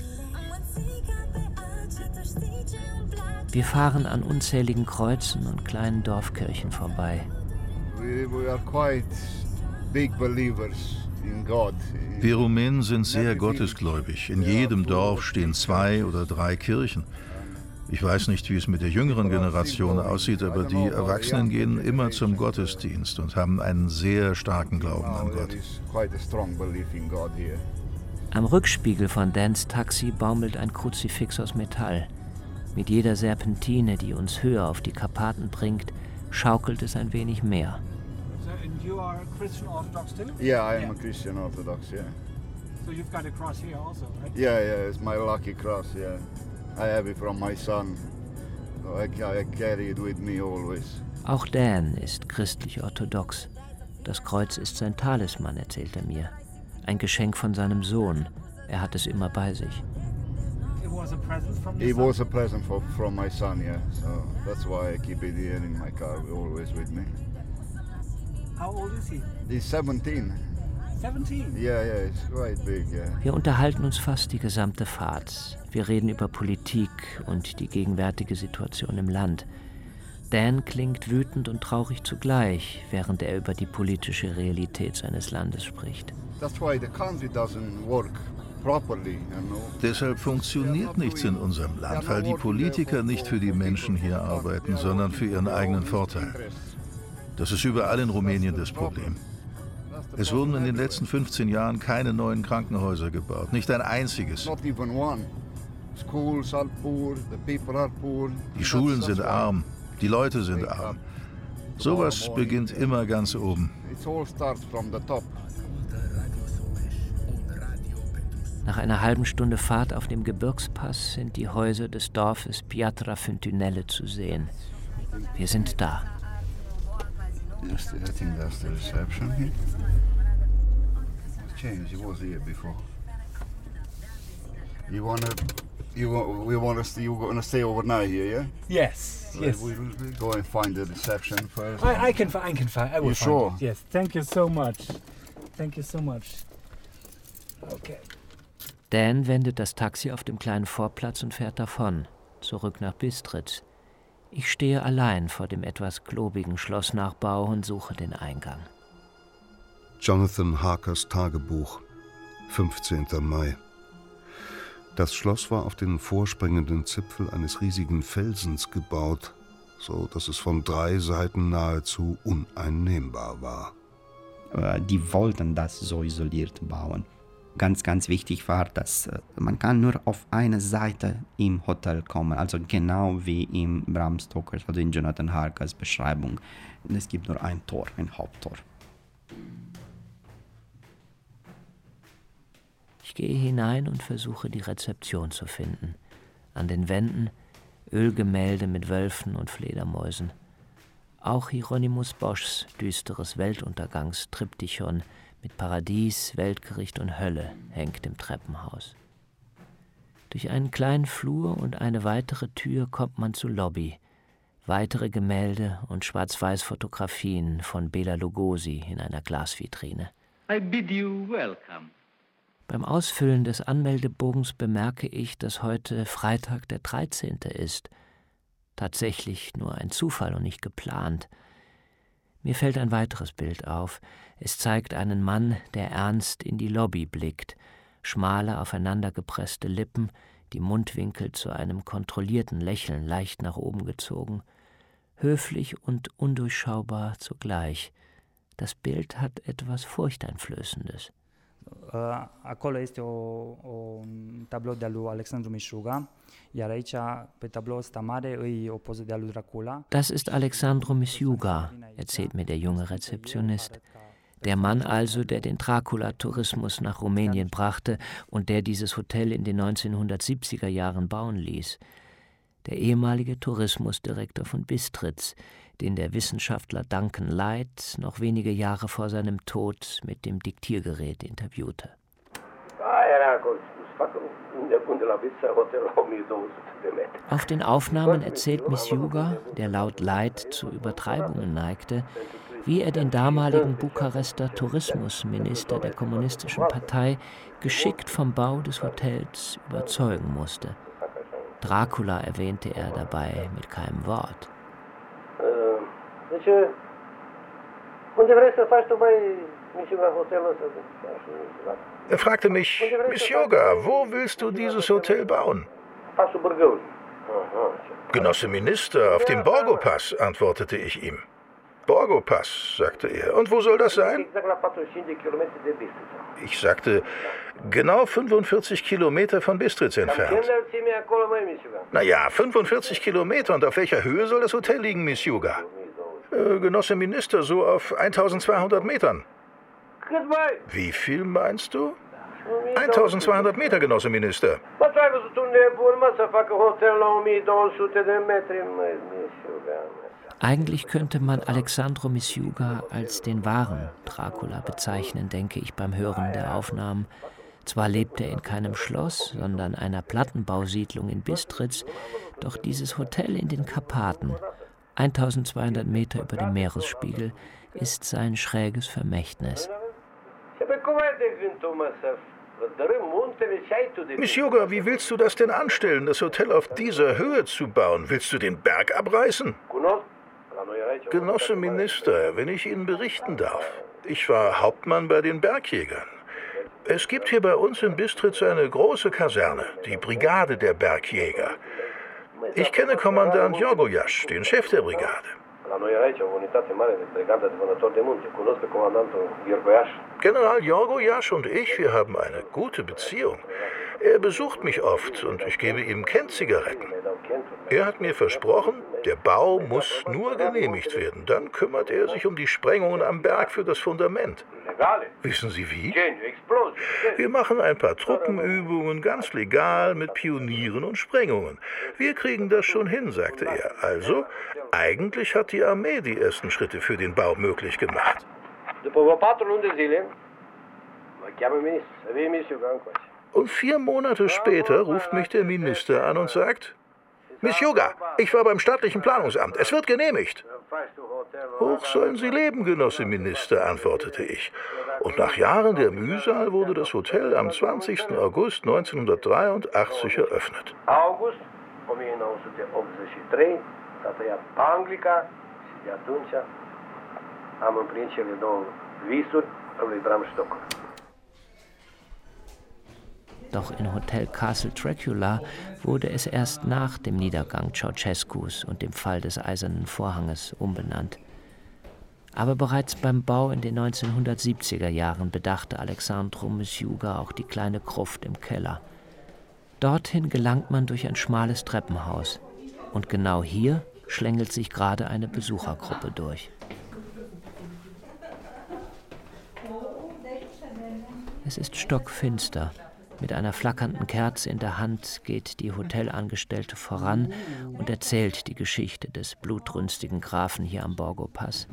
Speaker 1: Wir fahren an unzähligen Kreuzen und kleinen Dorfkirchen vorbei.
Speaker 19: We are quite Wir Rumänen sind sehr gottesgläubig. In jedem Dorf stehen 2 oder 3 Kirchen. Ich weiß nicht, wie es mit der jüngeren Generation aussieht, aber die Erwachsenen gehen immer zum Gottesdienst und haben einen sehr starken Glauben an Gott.
Speaker 1: Am Rückspiegel von Dans Taxi baumelt ein Kruzifix aus Metall. Mit jeder Serpentine, die uns höher auf die Karpaten bringt, schaukelt es ein wenig mehr.
Speaker 8: And you are Christian Orthodox too?
Speaker 20: Yeah, I am a Christian Orthodox, yeah.
Speaker 8: So you've got a cross here also, right?
Speaker 20: Yeah, it's my lucky cross, yeah. I have it from my son. So I carry it with me always.
Speaker 1: Auch Dan ist christlich-orthodox. Das Kreuz ist sein Talisman, erzählt er mir. Ein Geschenk von seinem Sohn. Er hat es immer bei sich.
Speaker 8: It was a present from your
Speaker 20: It
Speaker 8: son?
Speaker 20: was a present from my son, yeah. So that's why I keep it here in my car, always with me.
Speaker 8: How old is he?
Speaker 20: He's 17.
Speaker 8: 17?
Speaker 20: Yeah, it's quite big, yeah.
Speaker 1: Wir unterhalten uns fast die gesamte Fahrt. Wir reden über Politik und die gegenwärtige Situation im Land. Dan klingt wütend und traurig zugleich, während er über die politische Realität seines Landes spricht.
Speaker 20: That's why the country doesn't work properly, you know.
Speaker 19: Deshalb funktioniert nichts in unserem Land, weil die Politiker nicht für die Menschen hier arbeiten, sondern für ihren eigenen Vorteil. Das ist überall in Rumänien das Problem. Es wurden in den letzten 15 Jahren keine neuen Krankenhäuser gebaut, nicht ein einziges. Die Schulen sind arm, die Leute sind arm. Sowas beginnt immer ganz oben. Nach einer halben Stunde Fahrt auf dem Gebirgspass sind die Häuser des Dorfes Piatra Fântunele zu sehen. Wir sind da.
Speaker 20: I think that's the reception here. Changed. It was here before. You're gonna stay overnight here, yeah?
Speaker 8: Yes.
Speaker 20: So
Speaker 8: Yes.
Speaker 20: We'll go and find the reception first.
Speaker 8: I can find. I will
Speaker 20: You
Speaker 8: find
Speaker 20: sure?
Speaker 8: it. Yes. Thank you so much. Thank you so much. Okay.
Speaker 1: Dan wendet das Taxi auf dem kleinen Vorplatz und fährt davon, zurück nach Bistritz. Ich stehe allein vor dem etwas klobigen Schlossnachbau und suche den Eingang.
Speaker 3: Jonathan Harkers Tagebuch, 15. Mai. Das Schloss war auf den vorspringenden Zipfel eines riesigen Felsens gebaut, so dass es von 3 Seiten nahezu uneinnehmbar war.
Speaker 2: Die wollten das so isoliert bauen. Ganz, ganz wichtig war, dass man kann nur auf eine Seite im Hotel kommen, also genau wie im Bram Stokers, also in Jonathan Harkers Beschreibung. Es gibt nur ein Tor, ein Haupttor.
Speaker 1: Ich gehe hinein und versuche, die Rezeption zu finden. An den Wänden Ölgemälde mit Wölfen und Fledermäusen. Auch Hieronymus Boschs düsteres Weltuntergangstriptychon mit Paradies, Weltgericht und Hölle hängt im Treppenhaus. Durch einen kleinen Flur und eine weitere Tür kommt man zur Lobby. Weitere Gemälde und Schwarz-Weiß-Fotografien von Bela Lugosi in einer Glasvitrine.
Speaker 11: I bid you welcome.
Speaker 1: Beim Ausfüllen des Anmeldebogens bemerke ich, dass heute Freitag der 13. ist. Tatsächlich nur ein Zufall und nicht geplant. Mir fällt ein weiteres Bild auf. Es zeigt einen Mann, der ernst in die Lobby blickt. Schmale, aufeinandergepresste Lippen, die Mundwinkel zu einem kontrollierten Lächeln leicht nach oben gezogen. Höflich und undurchschaubar zugleich. Das Bild hat etwas Furchteinflößendes.
Speaker 8: Acolo este un tablou de-a lui Alexandru Mișuga, iar aici, pe tabloul ăsta mare, e o poză de-a lui Dracula.
Speaker 1: Das ist Alexandru Mișuga, erzählt mir der junge Rezeptionist. Der Mann also, der den Dracula-Tourismus nach Rumänien brachte und der dieses Hotel in den 1970er Jahren bauen ließ. Der ehemalige Tourismusdirektor von Bistritz, den der Wissenschaftler Duncan Light noch wenige Jahre vor seinem Tod mit dem Diktiergerät interviewte. Auf den Aufnahmen erzählt Mișuga, der laut Light zu Übertreibungen neigte, wie er den damaligen Bukarester Tourismusminister der Kommunistischen Partei geschickt vom Bau des Hotels überzeugen musste. Dracula erwähnte er dabei mit keinem Wort.
Speaker 12: Unde vrei să faci tu, băi,
Speaker 13: Er fragte mich, Misjoga, wo willst du dieses Hotel bauen? Genosse Minister, auf dem Borgo-Pass, antwortete ich ihm. Borgo-Pass, sagte er. Und wo soll das sein? Ich sagte, genau 45 Kilometer von Bistritz entfernt. Naja, 45 Kilometer. Und auf welcher Höhe soll das Hotel liegen, Misjoga? Genosse Minister, so auf 1200 Metern. Wie viel meinst du? 1200 Meter, Genosse Minister.
Speaker 1: Eigentlich könnte man Alexandru Misjoga als den wahren Dracula bezeichnen, denke ich beim Hören der Aufnahmen. Zwar lebt er in keinem Schloss, sondern einer Plattenbausiedlung in Bistritz, doch dieses Hotel in den Karpaten, 1200 Meter über dem Meeresspiegel, ist sein schräges Vermächtnis.
Speaker 13: Misjoga, wie willst du das denn anstellen, das Hotel auf dieser Höhe zu bauen? Willst du den Berg abreißen? Genosse Minister, wenn ich Ihnen berichten darf, ich war Hauptmann bei den Bergjägern. Es gibt hier bei uns in Bistritz eine große Kaserne, die Brigade der Bergjäger. Ich kenne Kommandant Jorgojasch, den Chef der Brigade. General Jorgojasch und ich, wir haben eine gute Beziehung. Er besucht mich oft und ich gebe ihm Kent-Zigaretten. Er hat mir versprochen, der Bau muss nur genehmigt werden. Dann kümmert er sich um die Sprengungen am Berg für das Fundament. Wissen Sie wie? Wir machen ein paar Truppenübungen, ganz legal, mit Pionieren und Sprengungen. Wir kriegen das schon hin, sagte er. Also, eigentlich hat die Armee die ersten Schritte für den Bau möglich gemacht. Und 4 Monate später ruft mich der Minister an und sagt, Misjoga, ich war beim staatlichen Planungsamt, es wird genehmigt. Hoch sollen Sie leben, Genosse Minister, antwortete ich. Und nach Jahren der Mühsal wurde das Hotel am 20. August 1983 eröffnet.
Speaker 12: August 1983, data Anglica, și de atunci am împlinit cele 2 visuri ale lui Bram Stoker.
Speaker 1: Doch in Hotel Castle Dracula wurde es erst nach dem Niedergang Ceausescus und dem Fall des Eisernen Vorhanges umbenannt. Aber bereits beim Bau in den 1970er Jahren bedachte Alexandru Misjoga auch die kleine Gruft im Keller. Dorthin gelangt man durch ein schmales Treppenhaus. Und genau hier schlängelt sich gerade eine Besuchergruppe durch. Es ist stockfinster. Mit einer flackernden Kerze in der Hand geht die Hotelangestellte voran und erzählt die Geschichte des blutrünstigen Grafen hier am Borgo-Pass.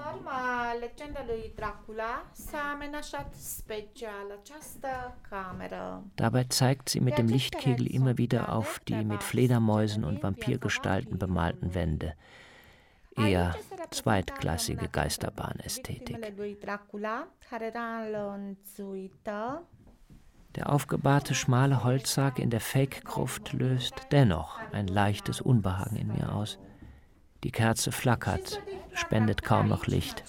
Speaker 1: Dabei zeigt sie mit dem Lichtkegel immer wieder auf die mit Fledermäusen und Vampirgestalten bemalten Wände. Eher zweitklassige Geisterbahn-Ästhetik. Der aufgebahrte, schmale Holzsarg in der Fake-Gruft löst dennoch ein leichtes Unbehagen in mir aus. Die Kerze flackert, spendet kaum noch Licht.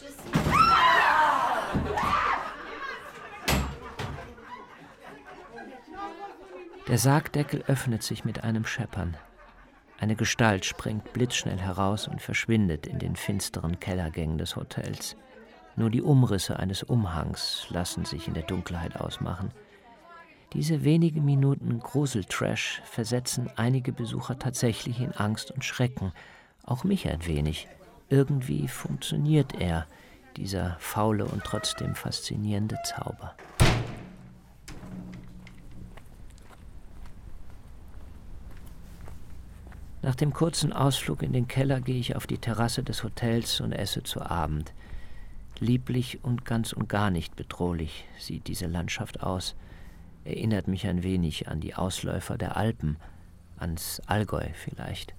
Speaker 1: Der Sargdeckel öffnet sich mit einem Scheppern. Eine Gestalt springt blitzschnell heraus und verschwindet in den finsteren Kellergängen des Hotels. Nur die Umrisse eines Umhangs lassen sich in der Dunkelheit ausmachen. Diese wenigen Minuten Gruseltrash versetzen einige Besucher tatsächlich in Angst und Schrecken. Auch mich ein wenig. Irgendwie funktioniert er, dieser faule und trotzdem faszinierende Zauber. Nach dem kurzen Ausflug in den Keller gehe ich auf die Terrasse des Hotels und esse zu Abend. Lieblich und ganz und gar nicht bedrohlich sieht diese Landschaft aus. Erinnert mich ein wenig an die Ausläufer der Alpen, ans Allgäu vielleicht.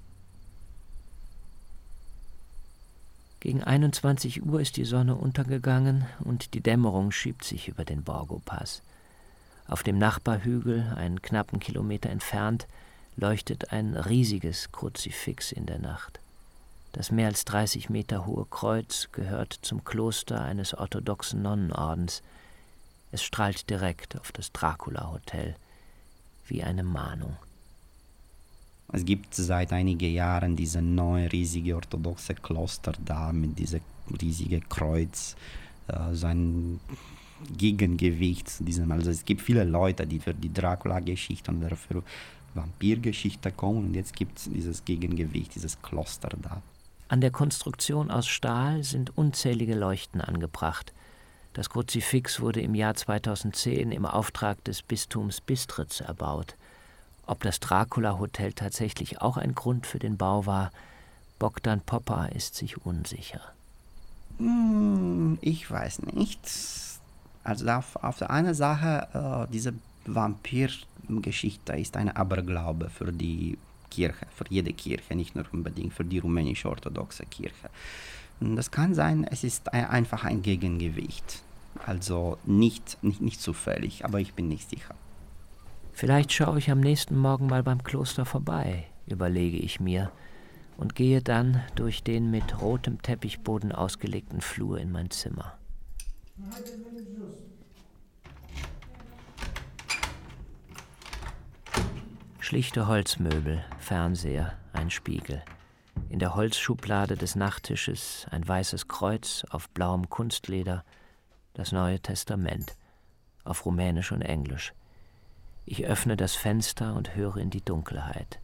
Speaker 1: Gegen 21 Uhr ist die Sonne untergegangen und die Dämmerung schiebt sich über den Borgo-Pass. Auf dem Nachbarhügel, einen knappen Kilometer entfernt, leuchtet ein riesiges Kruzifix in der Nacht. Das mehr als 30 Meter hohe Kreuz gehört zum Kloster eines orthodoxen Nonnenordens. Es strahlt direkt auf das Dracula-Hotel, wie eine Mahnung.
Speaker 2: Es gibt seit einigen Jahren diese neue riesige orthodoxe Kloster da mit diesem riesigen Kreuz, so ein Gegengewicht zu diesem. Also es gibt viele Leute, die für die Dracula-Geschichte oder für Vampirgeschichte kommen und jetzt gibt es dieses Gegengewicht, dieses Kloster da.
Speaker 1: An der Konstruktion aus Stahl sind unzählige Leuchten angebracht. Das Kruzifix wurde im Jahr 2010 im Auftrag des Bistums Bistritz erbaut. Ob das Dracula-Hotel tatsächlich auch ein Grund für den Bau war, Bogdan Popa ist sich unsicher.
Speaker 2: Ich weiß nicht. Also auf der einen Sache, diese Vampirgeschichte ist ein Aberglaube für die Kirche, für jede Kirche, nicht nur unbedingt für die rumänische orthodoxe Kirche. Und das kann sein, es ist einfach ein Gegengewicht. Also nicht zufällig, aber ich bin nicht sicher.
Speaker 1: Vielleicht schaue ich am nächsten Morgen mal beim Kloster vorbei, überlege ich mir, und gehe dann durch den mit rotem Teppichboden ausgelegten Flur in mein Zimmer. Schlichte Holzmöbel, Fernseher, ein Spiegel. In der Holzschublade des Nachttisches ein weißes Kreuz auf blauem Kunstleder, das Neue Testament, auf Rumänisch und Englisch. Ich öffne das Fenster und höre in die Dunkelheit.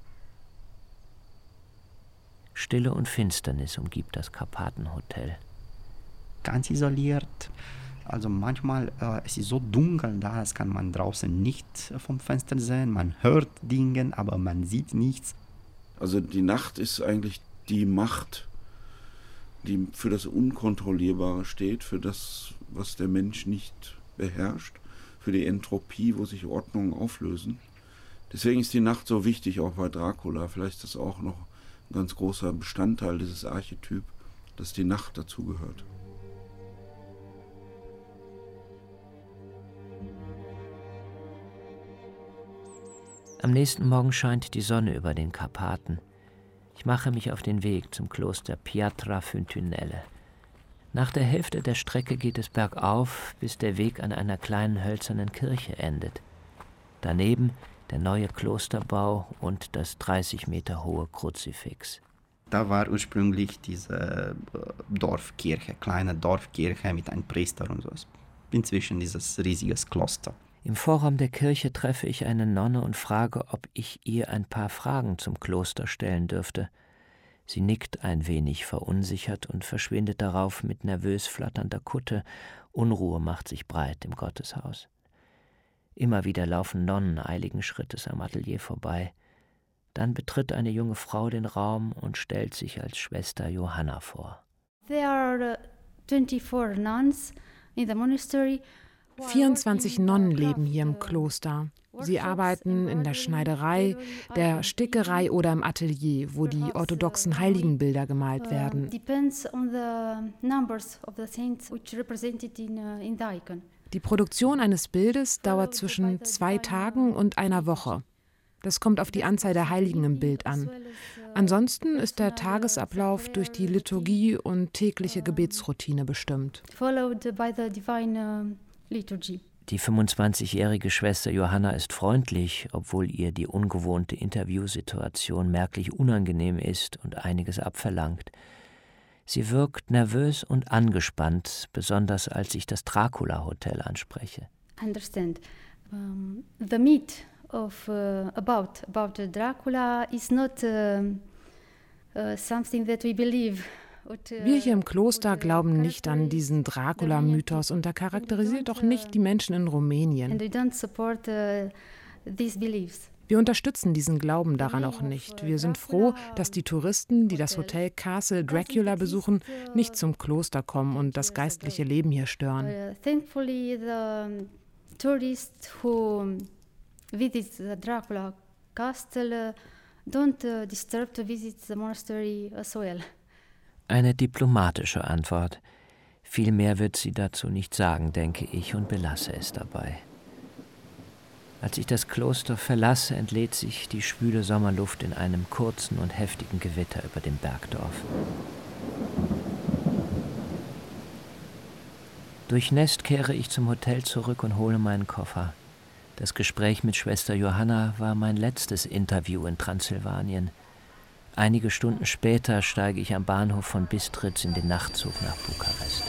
Speaker 1: Stille und Finsternis umgibt das Karpatenhotel.
Speaker 2: Ganz isoliert. Also manchmal es ist so dunkel da, das kann man draußen nicht vom Fenster sehen. Man hört Dinge, aber man sieht nichts.
Speaker 15: Also die Nacht ist eigentlich die Macht, die für das Unkontrollierbare steht, für das, was der Mensch nicht beherrscht, für die Entropie, wo sich Ordnungen auflösen. Deswegen ist die Nacht so wichtig, auch bei Dracula. Vielleicht ist das auch noch ein ganz großer Bestandteil dieses Archetyp, dass die Nacht dazugehört.
Speaker 1: Am nächsten Morgen scheint die Sonne über den Karpaten. Ich mache mich auf den Weg zum Kloster Piatra Füntunelle. Nach der Hälfte der Strecke geht es bergauf, bis der Weg an einer kleinen hölzernen Kirche endet. Daneben der neue Klosterbau und das 30 Meter hohe Kruzifix.
Speaker 2: Da war ursprünglich diese Dorfkirche, kleine Dorfkirche mit einem Priester und so. Inzwischen dieses riesiges Kloster.
Speaker 1: Im Vorraum der Kirche treffe ich eine Nonne und frage, ob ich ihr ein paar Fragen zum Kloster stellen dürfte. Sie nickt ein wenig verunsichert und verschwindet darauf mit nervös flatternder Kutte. Unruhe macht sich breit im Gotteshaus. Immer wieder laufen Nonnen eiligen Schrittes am Atelier vorbei. Dann betritt eine junge Frau den Raum und stellt sich als Schwester Johanna vor.
Speaker 21: There are 24 nuns in the monastery.
Speaker 22: 24 Nonnen leben hier im Kloster. Sie arbeiten in der Schneiderei, der Stickerei oder im Atelier, wo die orthodoxen Heiligenbilder gemalt werden. Die Produktion eines Bildes dauert zwischen 2 Tagen und einer Woche. Das kommt auf die Anzahl der Heiligen im Bild an. Ansonsten ist der Tagesablauf durch die Liturgie und tägliche Gebetsroutine bestimmt.
Speaker 1: Die 25-jährige Schwester Johanna ist freundlich, obwohl ihr die ungewohnte Interviewsituation merklich unangenehm ist und einiges abverlangt. Sie wirkt nervös und angespannt, besonders als ich das Dracula-Hotel anspreche.
Speaker 21: Understand. The myth of about Dracula is not something that we believe.
Speaker 22: Wir hier im Kloster glauben nicht an diesen Dracula-Mythos und er charakterisiert auch nicht die Menschen in Rumänien. Wir unterstützen diesen Glauben daran auch nicht. Wir sind froh, dass die Touristen, die das Hotel Castle Dracula besuchen, nicht zum Kloster kommen und das geistliche Leben hier stören.
Speaker 21: Thankfully, the tourists who visit the Dracula Castle don't disturb to visit the monastery as well.
Speaker 1: Eine diplomatische Antwort. Viel mehr wird sie dazu nicht sagen, denke ich, und belasse es dabei. Als ich das Kloster verlasse, entlädt sich die schwüle Sommerluft in einem kurzen und heftigen Gewitter über dem Bergdorf. Durchnässt kehre ich zum Hotel zurück und hole meinen Koffer. Das Gespräch mit Schwester Johanna war mein letztes Interview in Transsilvanien. Einige Stunden später steige ich am Bahnhof von Bistritz in den Nachtzug nach Bukarest.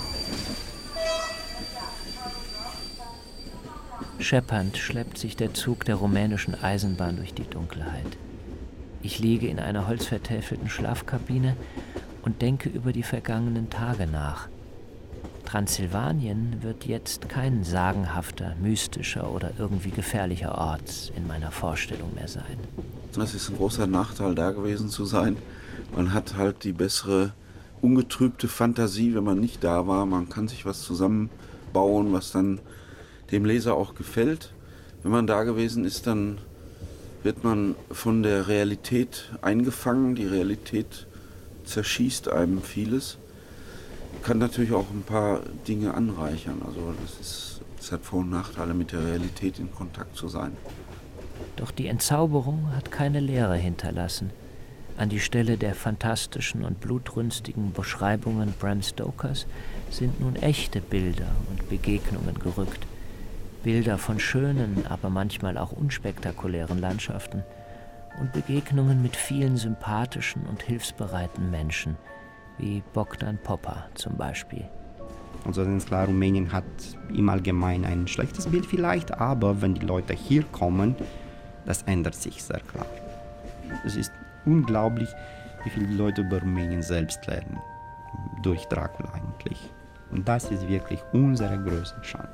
Speaker 1: Scheppernd schleppt sich der Zug der rumänischen Eisenbahn durch die Dunkelheit. Ich liege in einer holzvertäfelten Schlafkabine und denke über die vergangenen Tage nach. Transsilvanien wird jetzt kein sagenhafter, mystischer oder irgendwie gefährlicher Ort in meiner Vorstellung mehr sein.
Speaker 15: Das ist ein großer Nachteil, da gewesen zu sein. Man hat halt die bessere, ungetrübte Fantasie, wenn man nicht da war. Man kann sich was zusammenbauen, was dann dem Leser auch gefällt. Wenn man da gewesen ist, dann wird man von der Realität eingefangen. Die Realität zerschießt einem vieles. Kann natürlich auch ein paar Dinge anreichern. Also das hat Vor- und Nachteile, mit der Realität in Kontakt zu sein.
Speaker 1: Doch die Entzauberung hat keine Leere hinterlassen. An die Stelle der fantastischen und blutrünstigen Beschreibungen Bram Stokers sind nun echte Bilder und Begegnungen gerückt. Bilder von schönen, aber manchmal auch unspektakulären Landschaften und Begegnungen mit vielen sympathischen und hilfsbereiten Menschen, wie Bogdan Popa zum Beispiel.
Speaker 2: Also ganz klar, Rumänien hat im Allgemeinen ein schlechtes Bild vielleicht, aber wenn die Leute hier kommen, das ändert sich sehr klar. Es ist unglaublich, wie viele Leute über Rumänien selbst lernen, durch Dracula eigentlich. Und das ist wirklich unsere größte Chance.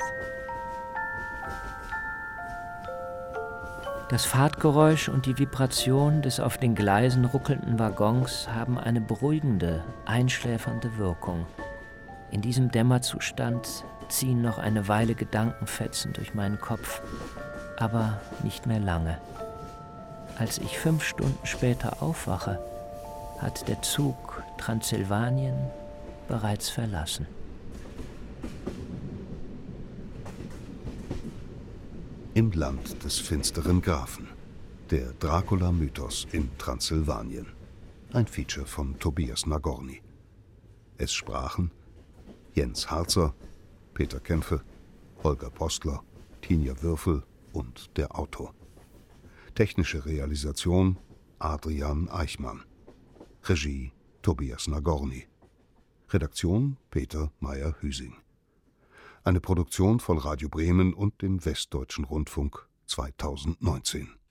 Speaker 1: Das Fahrtgeräusch und die Vibration des auf den Gleisen ruckelnden Waggons haben eine beruhigende, einschläfernde Wirkung. In diesem Dämmerzustand ziehen noch eine Weile Gedankenfetzen durch meinen Kopf, aber nicht mehr lange. Als ich 5 Stunden später aufwache, hat der Zug Transsilvanien bereits verlassen.
Speaker 3: Im Land des finsteren Grafen. Der Dracula-Mythos in Transsilvanien. Ein Feature von Tobias Nagorny. Es sprachen Jens Harzer, Peter Kämpfe, Holger Postler, Tinja Würfel und der Autor. Technische Realisation Adrian Eichmann. Regie Tobias Nagorny. Redaktion Peter Meyer-Hüsing. Eine Produktion von Radio Bremen und dem Westdeutschen Rundfunk 2019.